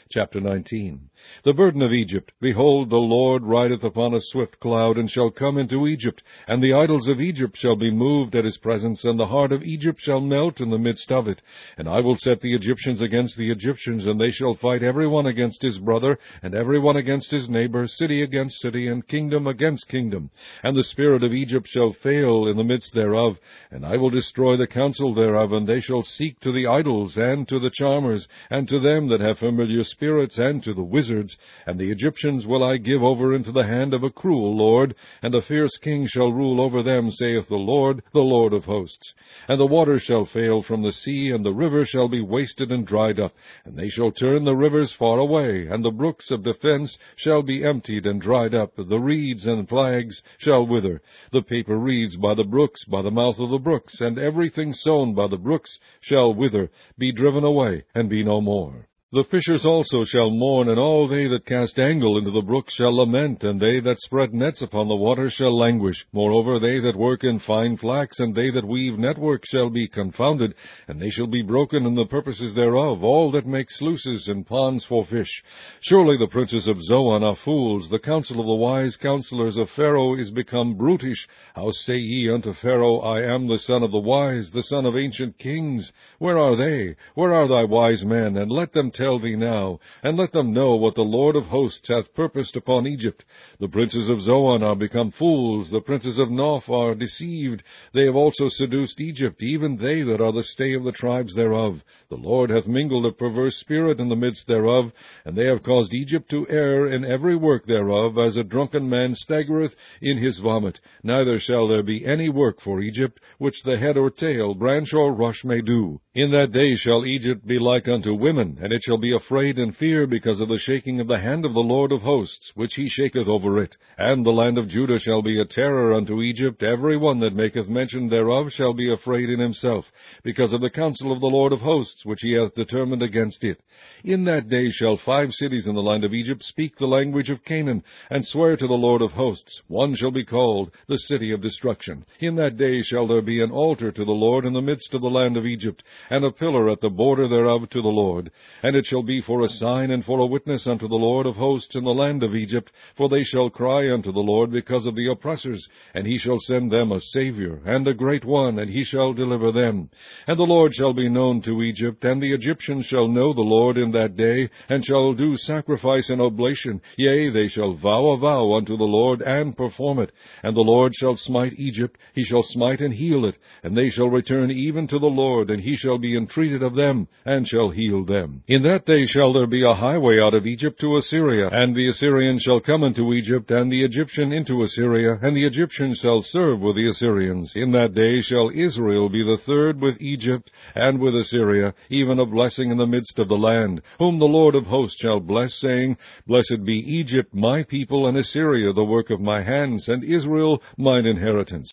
Chapter 19. The burden of Egypt. Behold, the Lord rideth upon a swift cloud, and shall come into Egypt, and the idols of Egypt shall be moved at his presence, and the heart of Egypt shall melt in the midst of it. And I will set the Egyptians against the Egyptians, and they shall fight every one against his brother, and every one against his neighbor, city against city, and kingdom against kingdom. And the spirit of Egypt shall fail in the midst thereof, and I will destroy the counsel thereof, and they shall seek to the idols, and to the charmers, and to them that have familiar spirits, and to the wizards. And the Egyptians will I give over into the hand of a cruel lord, and a fierce king shall rule over them, saith the Lord of hosts. And the waters shall fail from the sea, and the river shall be wasted and dried up, and they shall turn the rivers far away, and the brooks of defense shall be emptied and dried up, the reeds and flags shall wither, the paper reeds by the brooks, by the mouth of the brooks, and everything sown by the brooks shall wither, be driven away, and be no more. The fishers also shall mourn, and all they that cast angle into the brooks shall lament, and they that spread nets upon the waters shall languish. Moreover, they that work in fine flax, and they that weave network shall be confounded, and they shall be broken in the purposes thereof, all that make sluices and ponds for fish. Surely the princes of Zoan are fools, the counsel of the wise counselors of Pharaoh is become brutish. How say ye unto Pharaoh, I am the son of the wise, the son of ancient kings? Where are they? Where are thy wise men? And let them tell thee now, and let them know what the Lord of hosts hath purposed upon Egypt. The princes of Zoan are become fools, the princes of Noph are deceived. They have also seduced Egypt, even they that are the stay of the tribes thereof. The Lord hath mingled a perverse spirit in the midst thereof, and they have caused Egypt to err in every work thereof, as a drunken man staggereth in his vomit. Neither shall there be any work for Egypt, which the head or tail, branch or rush may do. In that day shall Egypt be like unto women, and it shall be afraid and fear because of the shaking of the hand of the Lord of hosts, which he shaketh over it. And the land of Judah shall be a terror unto Egypt. Every one that maketh mention thereof shall be afraid in himself, because of the counsel of the Lord of hosts, which he hath determined against it. In that day shall 5 cities in the land of Egypt speak the language of Canaan, and swear to the Lord of hosts. One shall be called the city of destruction. In that day shall there be an altar to the Lord in the midst of the land of Egypt, and a pillar at the border thereof to the Lord. And it shall be for a sign and for a witness unto the Lord of hosts in the land of Egypt, for they shall cry unto the Lord because of the oppressors, and he shall send them a Saviour, and a great one, and he shall deliver them. And the Lord shall be known to Egypt, and the Egyptians shall know the Lord in that day, and shall do sacrifice and oblation. Yea, they shall vow a vow unto the Lord, and perform it. And the Lord shall smite Egypt, he shall smite and heal it, and they shall return even to the Lord, and he shall be entreated of them, and shall heal them. In that day shall there be a highway out of Egypt to Assyria, and the Assyrian shall come into Egypt, and the Egyptian into Assyria, and the Egyptian shall serve with the Assyrians. In that day shall Israel be the third with Egypt and with Assyria, even a blessing in the midst of the land, whom the Lord of hosts shall bless, saying, Blessed be Egypt my people, and Assyria the work of my hands, and Israel mine inheritance.